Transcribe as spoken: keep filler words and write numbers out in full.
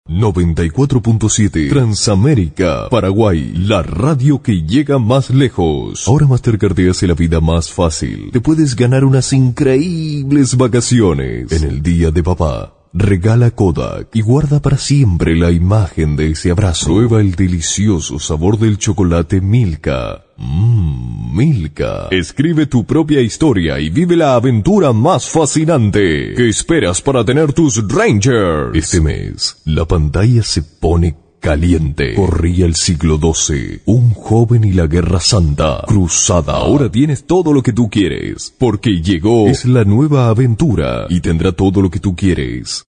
noventa y cuatro punto siete Transamérica, Paraguay, la radio que llega más lejos. Ahora Mastercard te hace la vida más fácil. Te puedes ganar unas increíbles vacaciones. En el día de papá, regala Kodak y guarda para siempre la imagen de ese abrazo. Prueba el delicioso sabor del chocolate Milka. Mmm, Milka. Escribe tu propia historia y vive la aventura más fascinante. ¿Qué esperas para tener tus Rangers? Este mes, la pantalla se pone caliente. Corría el siglo doce. Un joven y la Guerra Santa. Cruzada. Ahora tienes todo lo que tú quieres. Porque llegó. Es la nueva aventura. Y tendrá todo lo que tú quieres.